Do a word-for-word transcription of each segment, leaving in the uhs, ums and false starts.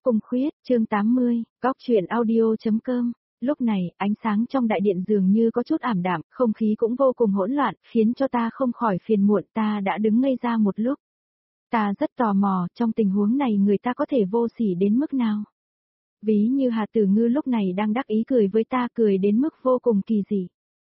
cung khuyết, chương tám mươi, góc truyện audio.com. Lúc này, ánh sáng trong đại điện dường như có chút ảm đạm, không khí cũng vô cùng hỗn loạn, khiến cho ta không khỏi phiền muộn, ta đã đứng ngây ra một lúc. Ta rất tò mò, trong tình huống này người ta có thể vô sỉ đến mức nào? Ví như Hà Tử Ngư lúc này đang đắc ý cười với ta, cười đến mức vô cùng kỳ dị.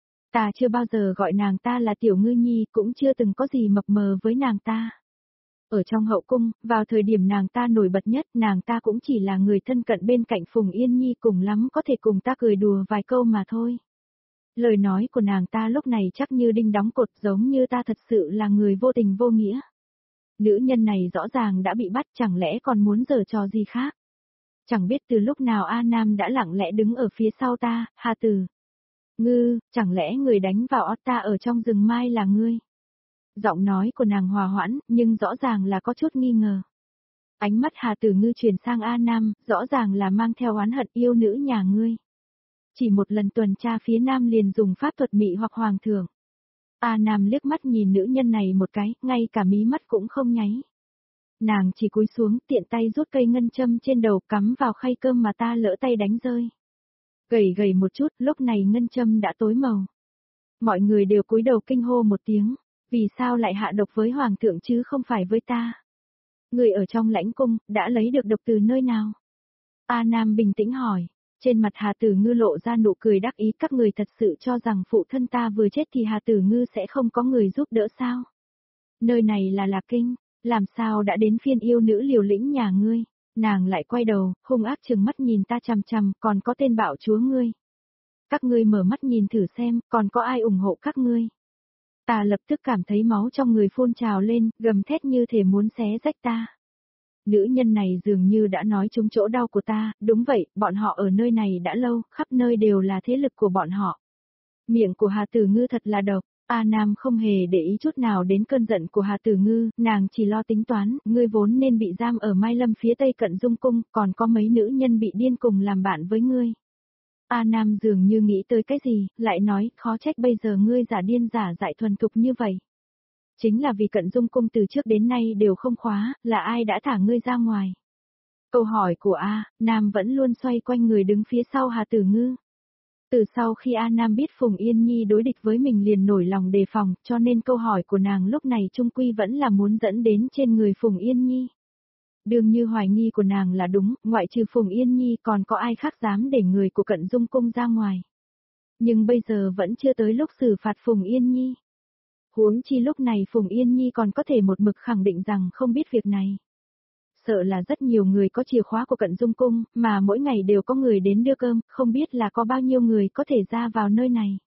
Ta chưa bao giờ gọi nàng ta là Tiểu Ngư Nhi, cũng chưa từng có gì mập mờ với nàng ta. Ở trong hậu cung, vào thời điểm nàng ta nổi bật nhất, nàng ta cũng chỉ là người thân cận bên cạnh Phùng Yên Nhi, cùng lắm có thể cùng ta cười đùa vài câu mà thôi. Lời nói của nàng ta lúc này chắc như đinh đóng cột, giống như ta thật sự là người vô tình vô nghĩa. Nữ nhân này rõ ràng đã bị bắt, chẳng lẽ còn muốn giở trò gì khác? Chẳng biết từ lúc nào A Nam đã lặng lẽ đứng ở phía sau ta, Hà Tử Ngư, chẳng lẽ người đánh vào ót ta ở trong rừng mai là ngươi? Giọng nói của nàng hòa hoãn, nhưng rõ ràng là có chút nghi ngờ. Ánh mắt Hà Tử Ngư chuyển sang A Nam, rõ ràng là mang theo oán hận, yêu nữ nhà ngươi. Chỉ một lần tuần tra phía Nam liền dùng pháp thuật mị hoặc hoàng thượng. A Nam liếc mắt nhìn nữ nhân này một cái, ngay cả mí mắt cũng không nháy. Nàng chỉ cúi xuống, tiện tay rút cây ngân châm trên đầu cắm vào khay cơm mà ta lỡ tay đánh rơi. Gầy gầy một chút, lúc này ngân châm đã tối màu. Mọi người đều cúi đầu kinh hô một tiếng. Vì sao lại hạ độc với hoàng thượng chứ không phải với ta? Người ở trong lãnh cung, đã lấy được độc từ nơi nào? A Nam bình tĩnh hỏi. Trên mặt Hà Tử Ngư lộ ra nụ cười đắc ý, các người thật sự cho rằng phụ thân ta vừa chết thì Hà Tử Ngư sẽ không có người giúp đỡ sao? Nơi này là Lạc Kinh, làm sao đã đến phiên yêu nữ liều lĩnh nhà ngươi? Nàng lại quay đầu, hung ác trừng mắt nhìn ta chằm chằm, còn có tên bạo chúa ngươi. Các ngươi mở mắt nhìn thử xem, còn có ai ủng hộ các ngươi? Ta lập tức cảm thấy máu trong người phun trào lên, gầm thét như thể muốn xé rách ta. Nữ nhân này dường như đã nói trúng chỗ đau của ta, đúng vậy, bọn họ ở nơi này đã lâu, khắp nơi đều là thế lực của bọn họ. Miệng của Hà Tử Ngư thật là độc, A Nam không hề để ý chút nào đến cơn giận của Hà Tử Ngư, nàng chỉ lo tính toán, ngươi vốn nên bị giam ở Mai Lâm phía tây cận Dung Cung, còn có mấy nữ nhân bị điên cùng làm bạn với ngươi. A Nam dường như nghĩ tới cái gì, lại nói, khó trách bây giờ ngươi giả điên giả dại thuần thục như vậy. Chính là vì cận Dung Cung từ trước đến nay đều không khóa, là ai đã thả ngươi ra ngoài? Câu hỏi của A, Nam vẫn luôn xoay quanh người đứng phía sau Hà Tử Ngư. Từ sau khi A Nam biết Phùng Yên Nhi đối địch với mình liền nổi lòng đề phòng, cho nên câu hỏi của nàng lúc này chung quy vẫn là muốn dẫn đến trên người Phùng Yên Nhi. Đương như hoài nghi của nàng là đúng, ngoại trừ Phùng Yên Nhi còn có ai khác dám để người của cận Dung Cung ra ngoài. Nhưng bây giờ vẫn chưa tới lúc xử phạt Phùng Yên Nhi. Huống chi lúc này Phùng Yên Nhi còn có thể một mực khẳng định rằng không biết việc này. Sợ là rất nhiều người có chìa khóa của cận Dung Cung, mà mỗi ngày đều có người đến đưa cơm, không biết là có bao nhiêu người có thể ra vào nơi này.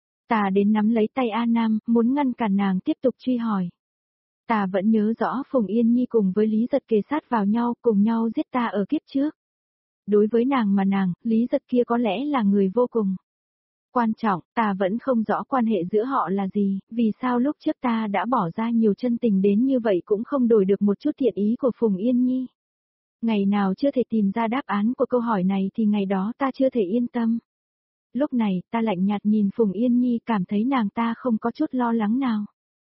Ta đến nắm lấy tay A Nam, muốn ngăn cản nàng tiếp tục truy hỏi. Ta vẫn nhớ rõ Phùng Yên Nhi cùng với Lý Giật kề sát vào nhau, cùng nhau giết ta ở kiếp trước. Đối với nàng mà nàng, Lý Giật kia có lẽ là người vô cùng quan trọng, ta vẫn không rõ quan hệ giữa họ là gì, vì sao lúc trước ta đã bỏ ra nhiều chân tình đến như vậy cũng không đổi được một chút thiện ý của Phùng Yên Nhi. Ngày nào chưa thể tìm ra đáp án của câu hỏi này thì ngày đó ta chưa thể yên tâm. Lúc này, ta lạnh nhạt nhìn Phùng Yên Nhi, cảm thấy nàng ta không có chút lo lắng nào.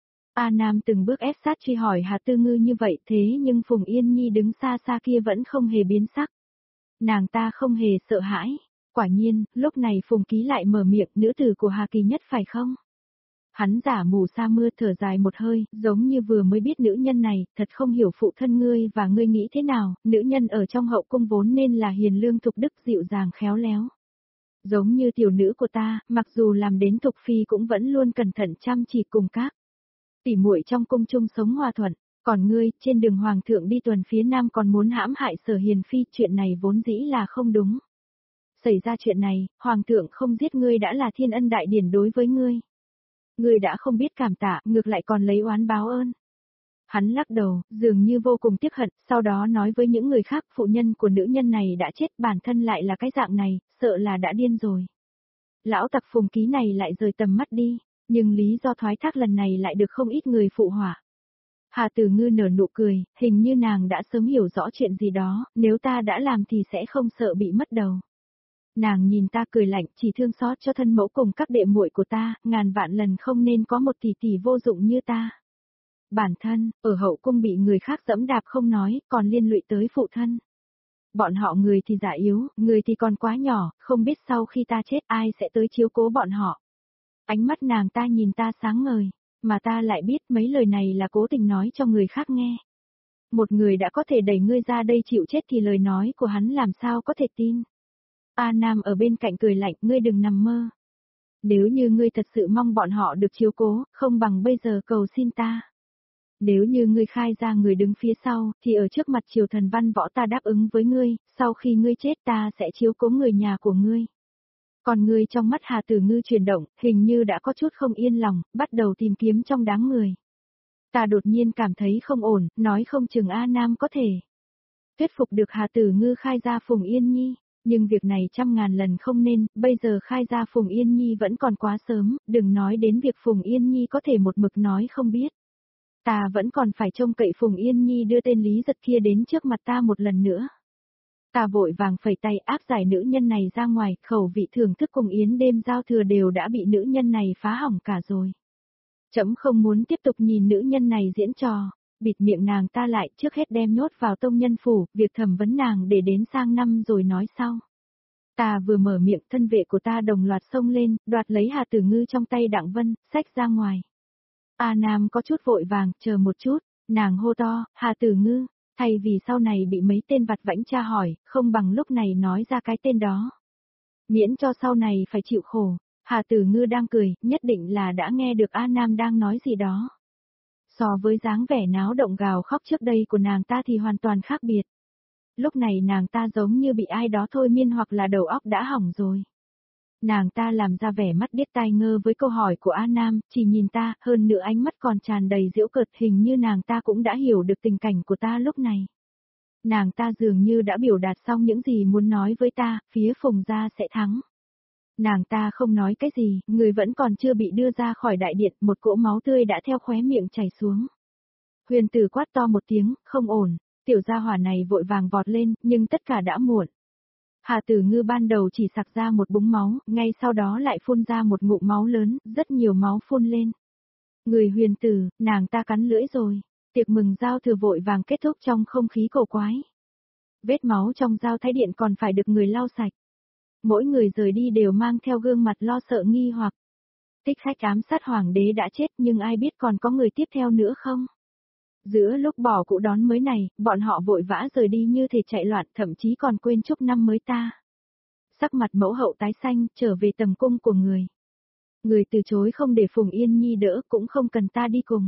A Nam từng bước ép sát truy hỏi Hà Tử Ngư như vậy, thế nhưng Phùng Yên Nhi đứng xa xa kia vẫn không hề biến sắc. Nàng ta không hề sợ hãi. Quả nhiên, lúc này Phùng Ký lại mở miệng, nữ tử của Hà Kỳ Nhất phải không? Hắn giả mù sa mưa thở dài một hơi, giống như vừa mới biết nữ nhân này, thật không hiểu phụ thân ngươi và ngươi nghĩ thế nào, nữ nhân ở trong hậu cung vốn nên là hiền lương thục đức dịu dàng khéo léo. Giống như tiểu nữ của ta, mặc dù làm đến thục phi cũng vẫn luôn cẩn thận chăm chỉ cùng các tỉ muội trong cung chung sống hòa thuận. Còn ngươi, trên đường hoàng thượng đi tuần phía nam còn muốn hãm hại Sở Hiền Phi, chuyện này vốn dĩ là không đúng. Xảy ra chuyện này, hoàng thượng không giết ngươi đã là thiên ân đại điển đối với ngươi. Ngươi đã không biết cảm tạ, ngược lại còn lấy oán báo ơn. Hắn lắc đầu, dường như vô cùng tiếc hận, sau đó nói với những người khác, phụ nhân của nữ nhân này đã chết, bản thân lại là cái dạng này, sợ là đã điên rồi. Lão tặc Phùng Ký này lại rời tầm mắt đi, nhưng lý do thoái thác lần này lại được không ít người phụ họa. Hà Tử Ngư nở nụ cười, hình như nàng đã sớm hiểu rõ chuyện gì đó, nếu ta đã làm thì sẽ không sợ bị mất đầu. Nàng nhìn ta cười lạnh, chỉ thương xót cho thân mẫu cùng các đệ muội của ta, ngàn vạn lần không nên có một tỷ tỷ vô dụng như ta. Bản thân, ở hậu cung bị người khác dẫm đạp không nói, còn liên lụy tới phụ thân. Bọn họ người thì già yếu, người thì còn quá nhỏ, không biết sau khi ta chết ai sẽ tới chiếu cố bọn họ. Ánh mắt nàng ta nhìn ta sáng ngời, mà ta lại biết mấy lời này là cố tình nói cho người khác nghe. Một người đã có thể đẩy ngươi ra đây chịu chết thì lời nói của hắn làm sao có thể tin. A Nam ở bên cạnh cười lạnh, ngươi đừng nằm mơ. Nếu như ngươi thật sự mong bọn họ được chiếu cố, không bằng bây giờ cầu xin ta. Nếu như ngươi khai ra người đứng phía sau, thì ở trước mặt triều thần văn võ ta đáp ứng với ngươi, sau khi ngươi chết ta sẽ chiếu cố người nhà của ngươi. Còn ngươi trong mắt Hà Tử Ngư chuyển động, hình như đã có chút không yên lòng, bắt đầu tìm kiếm trong đám người. Ta đột nhiên cảm thấy không ổn, nói không chừng A Nam có thể thuyết phục được Hà Tử Ngư khai ra Phùng Yên Nhi, nhưng việc này trăm ngàn lần không nên, bây giờ khai ra Phùng Yên Nhi vẫn còn quá sớm, đừng nói đến việc Phùng Yên Nhi có thể một mực nói không biết. Ta vẫn còn phải trông cậy Phùng Yên Nhi đưa tên Lý Giật kia đến trước mặt ta một lần nữa. Ta vội vàng phẩy tay áp giải nữ nhân này ra ngoài, khẩu vị thưởng thức cùng yến đêm giao thừa đều đã bị nữ nhân này phá hỏng cả rồi. Trẫm không muốn tiếp tục nhìn nữ nhân này diễn trò, bịt miệng nàng ta lại, trước hết đem nhốt vào tông nhân phủ, việc thẩm vấn nàng để đến sang năm rồi nói sau. Ta vừa mở miệng, thân vệ của ta đồng loạt xông lên, đoạt lấy Hà Tử Ngư trong tay Đặng Vân, xách ra ngoài. A Nam có chút vội vàng, chờ một chút, nàng hô to, Hà Tử Ngư, thay vì sau này bị mấy tên vặt vãnh tra hỏi, không bằng lúc này nói ra cái tên đó. Miễn cho sau này phải chịu khổ. Hà Tử Ngư đang cười, nhất định là đã nghe được A Nam đang nói gì đó. So với dáng vẻ náo động gào khóc trước đây của nàng ta thì hoàn toàn khác biệt. Lúc này nàng ta giống như bị ai đó thôi miên hoặc là đầu óc đã hỏng rồi. Nàng ta làm ra vẻ mắt điếc tai ngơ với câu hỏi của A Nam, chỉ nhìn ta, hơn nữa ánh mắt còn tràn đầy giễu cợt, hình như nàng ta cũng đã hiểu được tình cảnh của ta lúc này. Nàng ta dường như đã biểu đạt xong những gì muốn nói với ta, phía Phùng gia sẽ thắng. Nàng ta không nói cái gì, người vẫn còn chưa bị đưa ra khỏi đại điện, một cỗ máu tươi đã theo khóe miệng chảy xuống. Huyền Tử quát to một tiếng, không ổn, tiểu gia hỏa này vội vàng vọt lên, nhưng tất cả đã muộn. Hà Tử Ngư ban đầu chỉ sặc ra một búng máu, ngay sau đó lại phun ra một ngụm máu lớn, rất nhiều máu phun lên. Người Huyền Tử, nàng ta cắn lưỡi rồi, tiệc mừng giao thừa vội vàng kết thúc trong không khí cổ quái. Vết máu trong giao thái điện còn phải được người lau sạch. Mỗi người rời đi đều mang theo gương mặt lo sợ nghi hoặc. Thích khách ám sát hoàng đế đã chết nhưng ai biết còn có người tiếp theo nữa không? Giữa lúc bỏ cũ đón mới này, bọn họ vội vã rời đi như thể chạy loạn, thậm chí còn quên chúc năm mới ta. Sắc mặt mẫu hậu tái xanh, trở về tầm cung của người. Người từ chối không để Phùng Yên Nhi đỡ, cũng không cần ta đi cùng.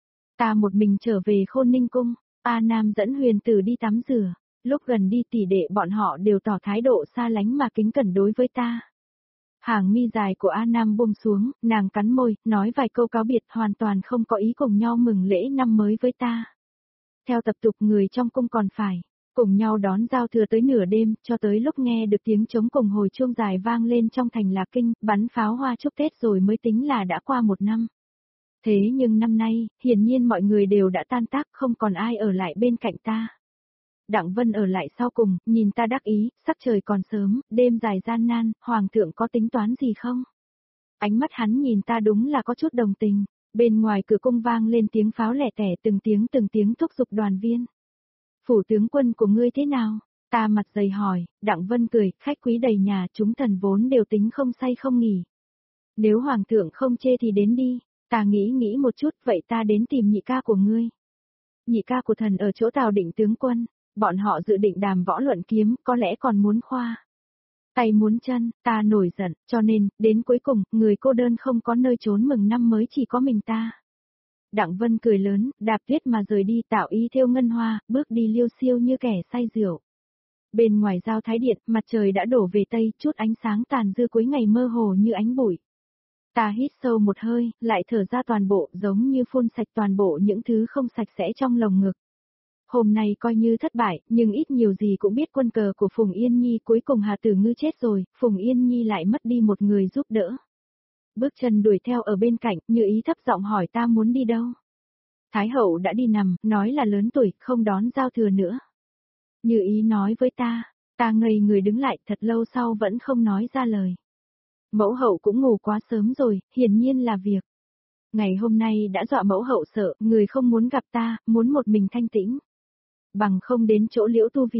Ta một mình trở về Khôn Ninh cung, A Nam dẫn Huyền Tử đi tắm rửa. Lúc gần đi tỷ đệ bọn họ đều tỏ thái độ xa lánh mà kính cẩn đối với ta. Hàng mi dài của A Nam buông xuống, nàng cắn môi, nói vài câu cáo biệt, hoàn toàn không có ý cùng nhau mừng lễ năm mới với ta. Theo tập tục người trong cung còn phải cùng nhau đón giao thừa tới nửa đêm, cho tới lúc nghe được tiếng trống cùng hồi chuông dài vang lên trong thành Lạc Kinh, bắn pháo hoa chúc Tết rồi mới tính là đã qua một năm. Thế nhưng năm nay, hiển nhiên mọi người đều đã tan tác, không còn ai ở lại bên cạnh ta. Đặng Vân ở lại sau cùng, nhìn ta đắc ý, sắc trời còn sớm, đêm dài gian nan, hoàng thượng có tính toán gì không? Ánh mắt hắn nhìn ta đúng là có chút đồng tình, bên ngoài cửa cung vang lên tiếng pháo lẻ tẻ, từng tiếng từng tiếng thúc giục đoàn viên. Phủ tướng quân của ngươi thế nào? Ta mặt dày hỏi, Đặng Vân cười, khách quý đầy nhà, chúng thần vốn đều tính không say không nghỉ. Nếu hoàng thượng không chê thì đến đi, ta nghĩ nghĩ một chút, vậy ta đến tìm nhị ca của ngươi. Nhị ca của thần ở chỗ Tào Định tướng quân. Bọn họ dự định đàm võ luận kiếm, có lẽ còn muốn khoa tay muốn chân, ta nổi giận, cho nên, đến cuối cùng, người cô đơn không có nơi trốn mừng năm mới chỉ có mình ta. Đặng Vân cười lớn, đạp tuyết mà rời đi, tạo y theo ngân hoa, bước đi liêu xiêu như kẻ say rượu. Bên ngoài giao thái điện, mặt trời đã đổ về tây, chút ánh sáng tàn dư cuối ngày mơ hồ như ánh bụi. Ta hít sâu một hơi, lại thở ra toàn bộ, giống như phun sạch toàn bộ những thứ không sạch sẽ trong lồng ngực. Hôm nay coi như thất bại, nhưng ít nhiều gì cũng biết quân cờ của Phùng Yên Nhi, cuối cùng Hà Tử Ngư chết rồi, Phùng Yên Nhi lại mất đi một người giúp đỡ. Bước chân đuổi theo ở bên cạnh, Như Ý thấp giọng hỏi ta muốn đi đâu. Thái hậu đã đi nằm, nói là lớn tuổi, không đón giao thừa nữa. Như Ý nói với ta, ta ngây người đứng lại, thật lâu sau vẫn không nói ra lời. Mẫu hậu cũng ngủ quá sớm rồi, hiển nhiên là việc. Ngày hôm nay đã dọa mẫu hậu sợ, người không muốn gặp ta, muốn một mình thanh tĩnh. Bằng không đến chỗ Liễu Tu viện,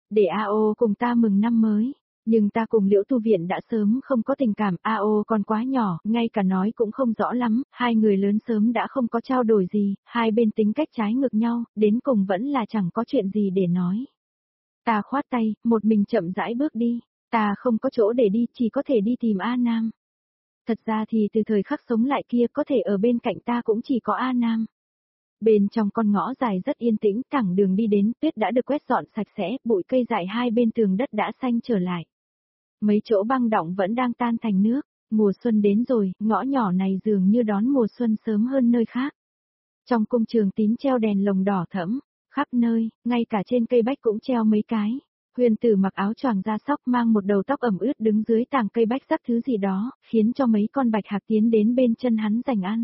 để a ô cùng ta mừng năm mới. Nhưng ta cùng Liễu Tu Viện đã sớm không có tình cảm, a ô còn quá nhỏ, ngay cả nói cũng không rõ lắm, hai người lớn sớm đã không có trao đổi gì, hai bên tính cách trái ngược nhau, đến cùng vẫn là chẳng có chuyện gì để nói. Ta khoát tay, một mình chậm rãi bước đi, ta không có chỗ để đi, chỉ có thể đi tìm A Nam. Thật ra thì từ thời khắc sống lại kia có thể ở bên cạnh ta cũng chỉ có A Nam. Bên trong con ngõ dài rất yên tĩnh, thẳng đường đi đến, tuyết đã được quét dọn sạch sẽ, bụi cây dại hai bên tường đất đã xanh trở lại. Mấy chỗ băng đọng vẫn đang tan thành nước, mùa xuân đến rồi, ngõ nhỏ này dường như đón mùa xuân sớm hơn nơi khác. Trong cung Trường Tín treo đèn lồng đỏ thẫm, khắp nơi, ngay cả trên cây bách cũng treo mấy cái. Huyền Tử mặc áo choàng da sóc mang một đầu tóc ẩm ướt đứng dưới tàng cây bách rắc thứ gì đó, khiến cho mấy con bạch hạc tiến đến bên chân hắn giành ăn.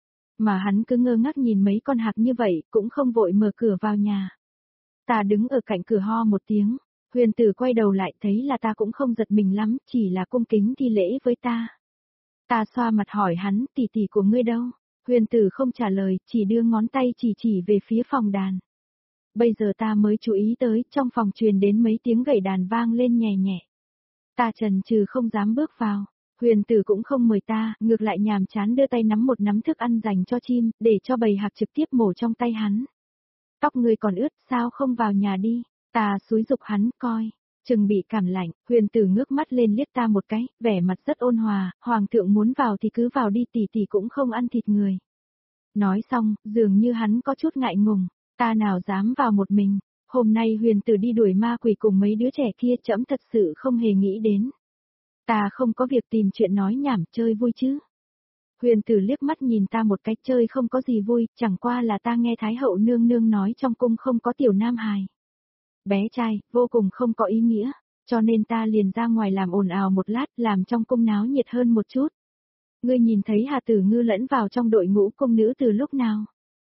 Mà hắn cứ ngơ ngác nhìn mấy con hạc như vậy, cũng không vội mở cửa vào nhà. Ta đứng ở cạnh cửa ho một tiếng, Huyền Tử quay đầu lại thấy là ta cũng không giật mình lắm, chỉ là cung kính thi lễ với ta. Ta xoa mặt hỏi hắn, tỷ tỷ của ngươi đâu? Huyền Tử không trả lời, chỉ đưa ngón tay chỉ chỉ về phía phòng đàn. Bây giờ ta mới chú ý tới, trong phòng truyền đến mấy tiếng gảy đàn vang lên nhẹ nhẹ. Ta chần chừ không dám bước vào. Huyền Tử cũng không mời ta, ngược lại nhàm chán đưa tay nắm một nắm thức ăn dành cho chim, để cho bầy hạc trực tiếp mổ trong tay hắn. Tóc ngươi còn ướt, sao không vào nhà đi? Ta xúi giục hắn, coi. Chừng bị cảm lạnh, Huyền Tử ngước mắt lên liếc ta một cái, vẻ mặt rất ôn hòa, hoàng thượng muốn vào thì cứ vào đi, tỷ tỷ cũng không ăn thịt người. Nói xong, dường như hắn có chút ngại ngùng, ta nào dám vào một mình. Hôm nay Huyền Tử đi đuổi ma quỷ cùng mấy đứa trẻ kia, trẫm thật sự không hề nghĩ đến. Ta không có việc tìm chuyện nói nhảm, chơi vui chứ. Huyền Tử liếc mắt nhìn ta một cái, chơi không có gì vui, chẳng qua là ta nghe Thái hậu nương nương nói trong cung không có tiểu nam hài. Bé trai, vô cùng không có ý nghĩa, cho nên ta liền ra ngoài làm ồn ào một lát, làm trong cung náo nhiệt hơn một chút. Ngươi nhìn thấy Hà Tử Ngư lẫn vào trong đội ngũ cung nữ từ lúc nào?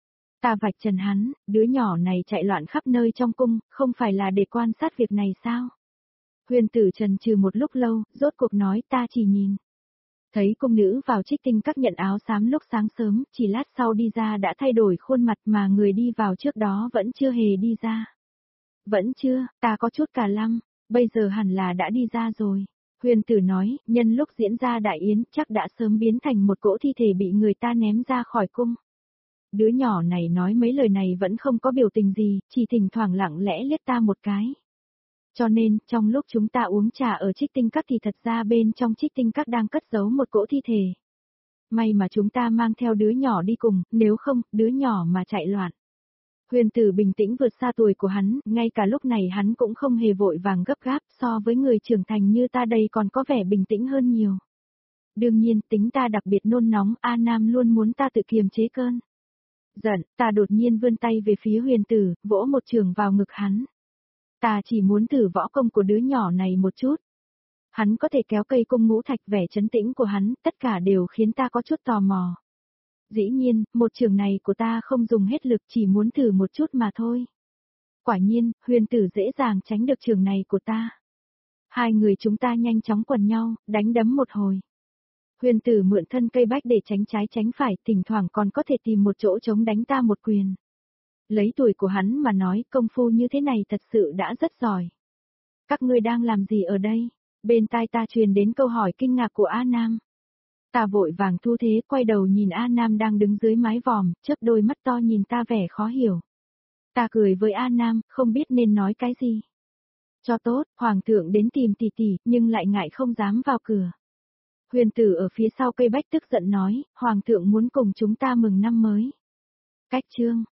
Ta vạch trần hắn, đứa nhỏ này chạy loạn khắp nơi trong cung, không phải là để quan sát việc này sao? Huyền Tử trần trừ một lúc lâu, rốt cuộc nói ta chỉ nhìn. Thấy cung nữ vào Trích Tinh Các nhận áo xám lúc sáng sớm, chỉ lát sau đi ra đã thay đổi khuôn mặt mà người đi vào trước đó vẫn chưa hề đi ra. Vẫn chưa, ta có chút cả lăm, bây giờ hẳn là đã đi ra rồi. Huyền Tử nói, nhân lúc diễn ra đại yến chắc đã sớm biến thành một cỗ thi thể bị người ta ném ra khỏi cung. Đứa nhỏ này nói mấy lời này vẫn không có biểu tình gì, chỉ thỉnh thoảng lặng lẽ liếc ta một cái. Cho nên, trong lúc chúng ta uống trà ở Trích Tinh Các thì thật ra bên trong Trích Tinh Các đang cất giấu một cỗ thi thể. May mà chúng ta mang theo đứa nhỏ đi cùng, nếu không, đứa nhỏ mà chạy loạn. Huyền Tử bình tĩnh vượt xa tuổi của hắn, ngay cả lúc này hắn cũng không hề vội vàng gấp gáp, so với người trưởng thành như ta đây còn có vẻ bình tĩnh hơn nhiều. Đương nhiên, tính ta đặc biệt nôn nóng, A Nam luôn muốn ta tự kiềm chế cơn giận, ta đột nhiên vươn tay về phía Huyền Tử, vỗ một trường vào ngực hắn. Ta chỉ muốn thử võ công của đứa nhỏ này một chút. Hắn có thể kéo cây cung ngũ thạch, vẻ trấn tĩnh của hắn, tất cả đều khiến ta có chút tò mò. Dĩ nhiên, một trường này của ta không dùng hết lực, chỉ muốn thử một chút mà thôi. Quả nhiên, Huyền Tử dễ dàng tránh được trường này của ta. Hai người chúng ta nhanh chóng quần nhau, đánh đấm một hồi. Huyền Tử mượn thân cây bách để tránh trái tránh phải, thỉnh thoảng còn có thể tìm một chỗ trống đánh ta một quyền. Lấy tuổi của hắn mà nói, công phu như thế này thật sự đã rất giỏi. Các ngươi đang làm gì ở đây? Bên tai ta truyền đến câu hỏi kinh ngạc của A Nam. Ta vội vàng thu thế, quay đầu nhìn A Nam đang đứng dưới mái vòm, chớp đôi mắt to nhìn ta vẻ khó hiểu. Ta cười với A Nam, không biết nên nói cái gì. Cho tốt, Hoàng thượng đến tìm tỷ tỷ, nhưng lại ngại không dám vào cửa. Huyền Tử ở phía sau cây bách tức giận nói, Hoàng thượng muốn cùng chúng ta mừng năm mới. Cách chương.